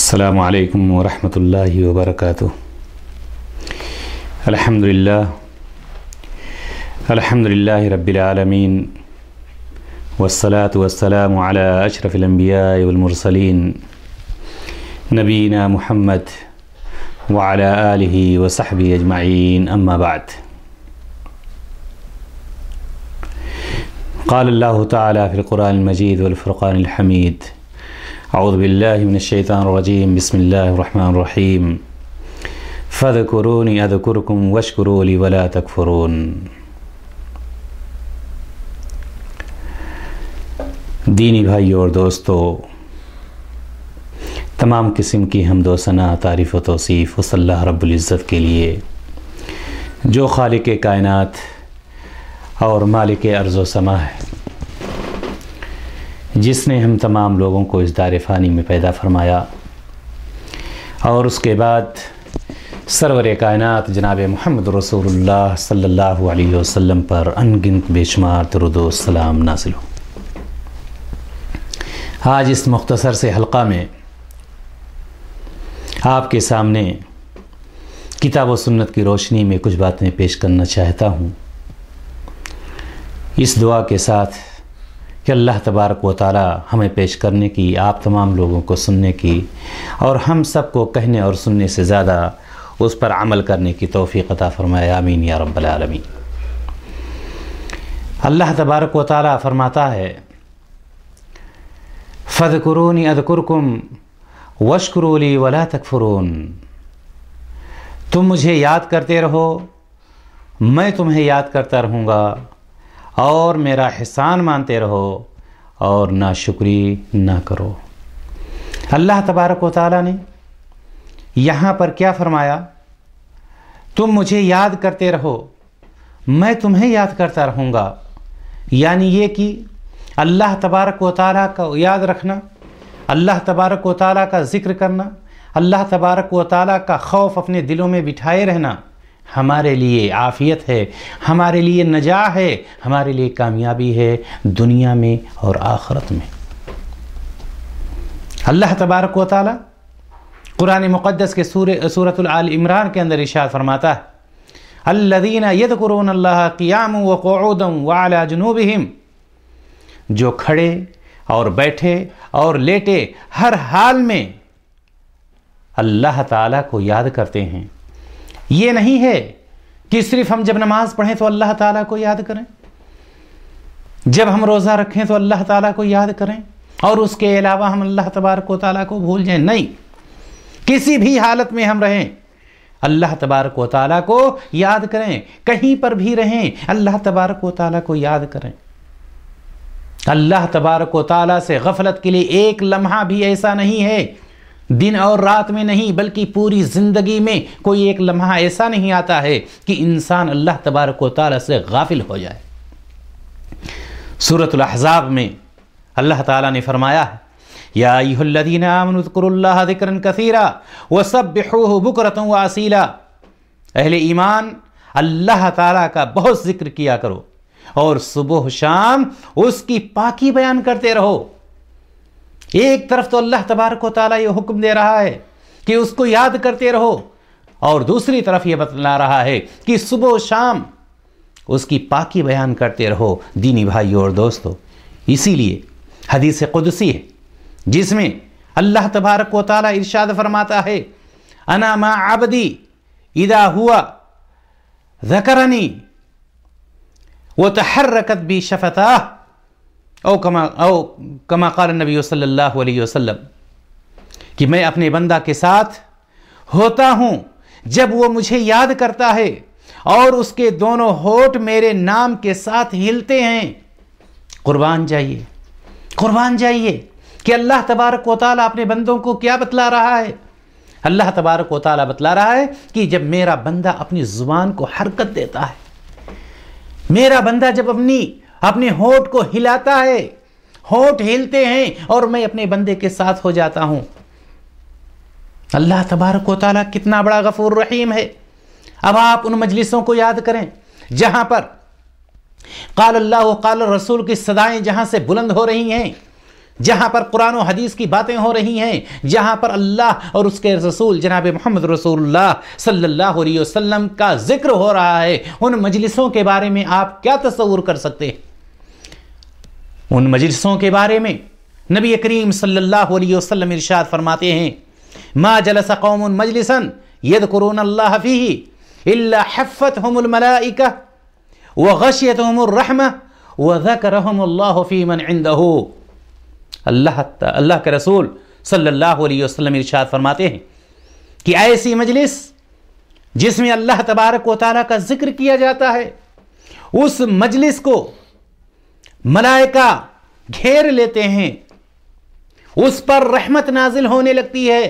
السلام علیکم ورحمۃ اللہ وبرکاتہ۔ الحمدللہ رب العالمین والصلاة والسلام علی اشرف الانبیاء والمرسلین نبینا محمد وعلی آلہ وصحبہ اجمعین، اما بعد۔ قال اللہ تعالی فی القرآن المجید والفرقان الحمید، اعوذ باللہ من الشیطان الرجیم، بسم اللہ الرحمن الرحیم، فاذکرونی اذکرکم واشکروا لی ولا تکفرون۔ دینی بھائیو اور دوستو، تمام قسم کی حمد و ثنا، تعریف و توصیف اس اللہ رب العزت کے لیے جو خالق کائنات اور مالک ارض و سما ہے، جس نے ہم تمام لوگوں کو اس دار فانی میں پیدا فرمایا اور اس کے بعد سرور کائنات جناب محمد رسول اللہ صلی اللہ علیہ وسلم پر انگنت بے شمار درود و سلام نازل ہو۔ آج اس مختصر سے حلقہ میں آپ کے سامنے کتاب و سنت کی روشنی میں کچھ باتیں پیش کرنا چاہتا ہوں، اس دعا کے ساتھ کہ اللہ تبارک و تعالی ہمیں پیش کرنے کی، آپ تمام لوگوں کو سننے کی اور ہم سب کو کہنے اور سننے سے زیادہ اس پر عمل کرنے کی توفیق عطا فرمائے، آمین یا رب العالمین۔ اللہ تبارک و تعالی فرماتا ہے، فاذکرونی اذکرکم واشکروا لی ولا تکفرون۔ تم مجھے یاد کرتے رہو، میں تمہیں یاد کرتا رہوں گا، اور میرا احسان مانتے رہو اور ناشکری نہ کرو۔ اللہ تبارک و تعالیٰ نے یہاں پر کیا فرمایا؟ تم مجھے یاد کرتے رہو، میں تمہیں یاد کرتا رہوں گا، یعنی یہ کہ اللہ تبارک و تعالیٰ کا یاد رکھنا، اللہ تبارک و تعالیٰ کا ذکر کرنا، اللہ تبارک و تعالیٰ کا خوف اپنے دلوں میں بٹھائے رہنا ہمارے لیے عافیت ہے، ہمارے لیے نجاح ہے، ہمارے لیے کامیابی ہے دنیا میں اور آخرت میں۔ اللہ تبارک و تعالی قرآن مقدس کے سورۃ آل عمران کے اندر ارشاد فرماتا ہے، الذین یذکرون اللہ قیاما وقعودا وعلی جنوبہم، جو کھڑے اور بیٹھے اور لیٹے ہر حال میں اللہ تعالیٰ کو یاد کرتے ہیں۔ یہ نہیں ہے کہ صرف ہم جب نماز پڑھیں تو اللہ تعالیٰ کو یاد کریں، جب ہم روزہ رکھیں تو اللہ تعالیٰ کو یاد کریں اور اس کے علاوہ ہم اللہ تبارک و تعالیٰ کو بھول جائیں، نہیں، کسی بھی حالت میں ہم رہیں اللہ تبارک و تعالیٰ کو یاد کریں، کہیں پر بھی رہیں اللہ تبارک و تعالیٰ کو یاد کریں۔ اللہ تبارک و تعالیٰ سے غفلت کے لیے ایک لمحہ بھی ایسا نہیں ہے، دن اور رات میں نہیں بلکہ پوری زندگی میں کوئی ایک لمحہ ایسا نہیں آتا ہے کہ انسان اللہ تبارک و تعالیٰ سے غافل ہو جائے۔ سورۃ الاحزاب میں اللہ تعالیٰ نے فرمایا ہے، یا ایھا الذین آمنوا اذکروا اللہ ذکرا کثیرا وسبحوہ بکرۃ واصیلا، اہل ایمان اللہ تعالیٰ کا بہت ذکر کیا کرو اور صبح و شام اس کی پاکی بیان کرتے رہو۔ ایک طرف تو اللہ تبارک و تعالیٰ یہ حکم دے رہا ہے کہ اس کو یاد کرتے رہو، اور دوسری طرف یہ بتلا رہا ہے کہ صبح و شام اس کی پاکی بیان کرتے رہو۔ دینی بھائیو اور دوستو، اسی لیے حدیث قدسی ہے جس میں اللہ تبارک و تعالیٰ ارشاد فرماتا ہے، انا مع عبدی اذا ہوا ذکرنی وتحرکت بی شفتاہ، او کما قال النبی صلی اللہ علیہ وسلم، کہ میں اپنے بندہ کے ساتھ ہوتا ہوں جب وہ مجھے یاد کرتا ہے اور اس کے دونوں ہونٹ میرے نام کے ساتھ ہلتے ہیں۔ قربان جائیے کہ اللہ تبارک و تعالیٰ اپنے بندوں کو کیا بتلا رہا ہے؟ اللہ تبارک و تعالیٰ بتلا رہا ہے کہ جب میرا بندہ اپنی زبان کو حرکت دیتا ہے، میرا بندہ جب اپنے ہونٹ کو ہلاتا ہے، ہونٹ ہلتے ہیں اور میں اپنے بندے کے ساتھ ہو جاتا ہوں۔ اللہ تبارک و تعالیٰ کتنا بڑا غفور رحیم ہے۔ اب آپ ان مجلسوں کو یاد کریں جہاں پر قال اللہ و قال الرسول کی صدائیں جہاں سے بلند ہو رہی ہیں، جہاں پر قرآن و حدیث کی باتیں ہو رہی ہیں، جہاں پر اللہ اور اس کے رسول جناب محمد رسول اللہ صلی اللہ علیہ وسلم کا ذکر ہو رہا ہے، ان مجلسوں کے بارے میں آپ کیا تصور کر سکتے ہیں؟ ان مجلسوں کے بارے میں نبی کریم صلی اللہ علیہ وسلم ارشاد فرماتے ہیں، ما جلس قوم مجلسا یذکرون اللہ فیہ الا حفتہم الملائکہ وغشیتہم الرحمہ وذکرہم اللہ فی من عندہ۔ اللہ کے رسول صلی اللہ علیہ وسلم ارشاد فرماتے ہیں کہ ایسی مجلس جس میں اللہ تبارک و تعالیٰ کا ذکر کیا جاتا ہے، اس مجلس کو ملائکہ گھیر لیتے ہیں، اس پر رحمت نازل ہونے لگتی ہے۔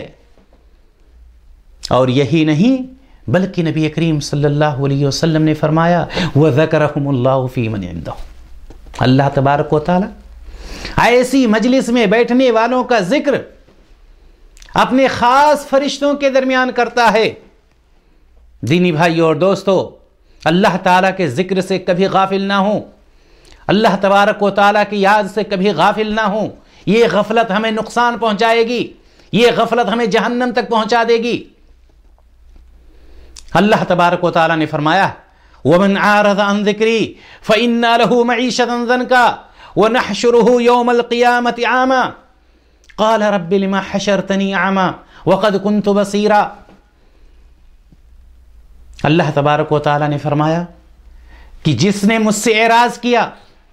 اور یہی نہیں بلکہ نبی کریم صلی اللہ علیہ وسلم نے فرمایا وَذَكَرَهُمُ اللَّهُ فِي مَنْ عِنْدَهُ، اللہ تبارک و تعالیٰ ایسی مجلس میں بیٹھنے والوں کا ذکر اپنے خاص فرشتوں کے درمیان کرتا ہے۔ دینی بھائیو اور دوستو، اللہ تعالیٰ کے ذکر سے کبھی غافل نہ ہوں، اللہ تبارک و تعالیٰ کی یاد سے کبھی غافل نہ ہوں۔ یہ غفلت ہمیں نقصان پہنچائے گی، یہ غفلت ہمیں جہنم تک پہنچا دے گی۔ اللہ تبارک و تعالیٰ نے فرمایا وَمَنْ عَارَضَ عَنْ ذِكْرِي فَإِنَّا لَهُ مَعِيشَةً ضَنْكًا وَنَحْشُرُهُ يَوْمَ الْقِيَامَةِ أَعْمَى قَالَ رَبِّ لِمَا حَشَرْتَنِي أَعْمَى وَقَدْ كُنْتُ بَصِيرًا۔ اللہ تبارک و تعالیٰ نے فرمایا کہ جس نے مجھ سے اعراض کیا،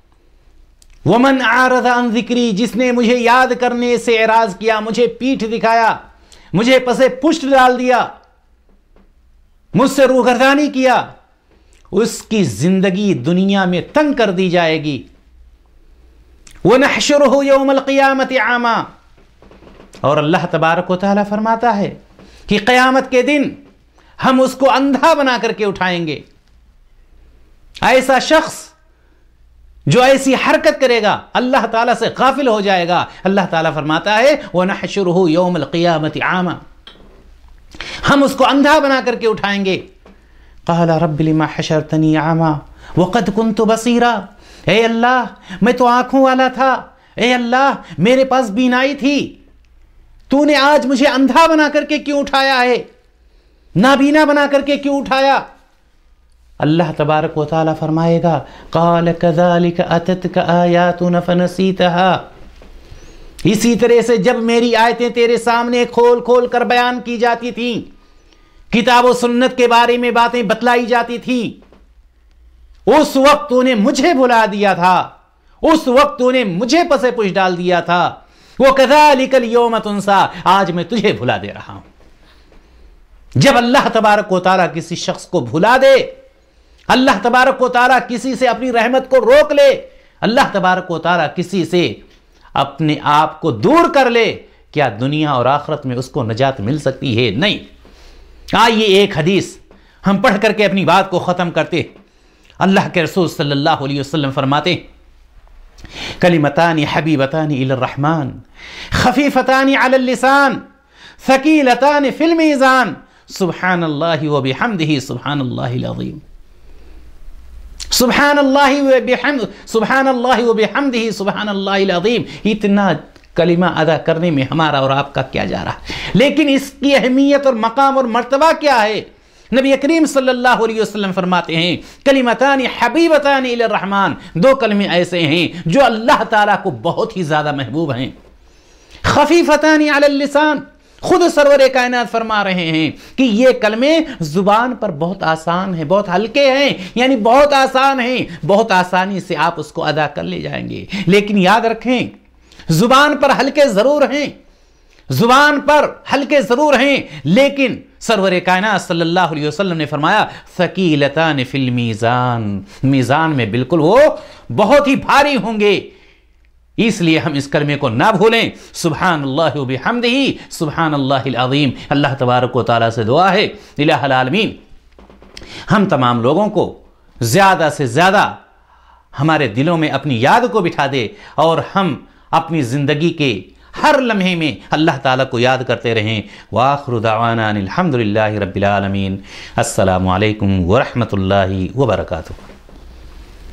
وَمَنْ عَارَضَ عَنْ ذِكْرِي، جس نے مجھے یاد کرنے سے اعراض کیا، مجھے پیٹھ دکھایا، مجھے پسے پشت ڈال دیا، مجھ سے روگردانی کیا، اس کی زندگی دنیا میں تنگ کر دی جائے گی۔ وَنَحْشُرُهُ يَوْمَ الْقِيَامَةِ أَعْمَى، اور اللہ تبارک و تعالیٰ فرماتا ہے کہ قیامت کے دن ہم اس کو اندھا بنا کر کے اٹھائیں گے۔ ایسا شخص جو ایسی حرکت کرے گا اللہ تعالیٰ سے غافل ہو جائے گا۔ اللہ تعالیٰ فرماتا ہے وَنَحْشُرُهُ يَوْمَ الْقِيَامَةِ أَعْمَى، ہم اس کو اندھا بنا کر کے اٹھائیں گے۔ قال رب لما حشرتنی اعمی وقد كنت بصیرا، اے اللہ میں تو آنکھوں والا تھا، اے اللہ میرے پاس بینائی تھی، تو نے آج مجھے اندھا بنا کر کے کیوں اٹھایا ہے، نابینا بنا کر کے کیوں اٹھایا؟ اللہ تبارک و تعالیٰ فرمائے گا قال كذلك اتتك آیاتنا فنسیتها، اسی طرح سے جب میری آیتیں تیرے سامنے کھول کھول کر بیان کی جاتی تھیں، کتاب و سنت کے بارے میں باتیں بتلائی جاتی تھیں، اس وقت تو نے مجھے بھلا دیا تھا، اس وقت تو نے مجھے پسے پش ڈال دیا تھا۔ وَكَذَلِكَ الْيَوْمَ تُنْسَى، آج میں تجھے بھلا دے رہا ہوں۔ جب اللہ تبارک و تعالیٰ کسی شخص کو بھلا دے، اللہ تبارک و تعالیٰ کسی سے اپنی رحمت کو روک لے، اللہ تبارک و تعالیٰ کسی سے اپنے آپ کو دور کر لے، کیا دنیا اور آخرت میں اس کو نجات مل سکتی ہے؟ نہیں۔ آئیے ایک حدیث ہم پڑھ کر کے اپنی بات کو ختم کرتے۔ اللہ کے رسول صلی اللہ علیہ وسلم فرماتے کلمتان حبیبتان الی الرحمن خفیفتان علی اللسان ثقیلتان فی المیزان سبحان اللہ وبحمدہ سبحان اللہ العظیم، سبحان اللہ وبحمدہ سبحان اللہ العظیم۔ اتنا کلمہ ادا کرنے میں ہمارا اور آپ کا کیا جا رہا ہے، لیکن اس کی اہمیت اور مقام اور مرتبہ کیا ہے؟ نبی کریم صلی اللہ علیہ وسلم فرماتے ہیں کلمتان حبیبتان الی الرحمن، دو کلمے ایسے ہیں جو اللہ تعالیٰ کو بہت ہی زیادہ محبوب ہیں۔ خفیفتان علی اللسان، خود سرور کائنات فرما رہے ہیں کہ یہ کلمے زبان پر بہت آسان ہیں، بہت ہلکے ہیں، یعنی بہت آسان ہیں، بہت آسانی سے آپ اس کو ادا کر لے جائیں گے۔ لیکن یاد رکھیں زبان پر ہلکے ضرور ہیں، زبان پر ہلکے ضرور ہیں، لیکن سرور کائنات صلی اللہ علیہ وسلم نے فرمایا ثقیلتان فی المیزان، میزان میں بالکل وہ بہت ہی بھاری ہوں گے۔ اس لیے ہم اس کلمے کو نہ بھولیں، سبحان اللہ وبحمدہ سبحان اللہ العظیم۔ اللہ تبارک و تعالیٰ سے دعا ہے الہ العالمین ہم تمام لوگوں کو زیادہ سے زیادہ ہمارے دلوں میں اپنی یاد کو بٹھا دے، اور ہم اپنی زندگی کے ہر لمحے میں اللہ تعالیٰ کو یاد کرتے رہیں۔ وآخر دعوانا الحمدللہ رب العالمین۔ السلام علیکم ورحمۃ اللہ وبرکاتہ۔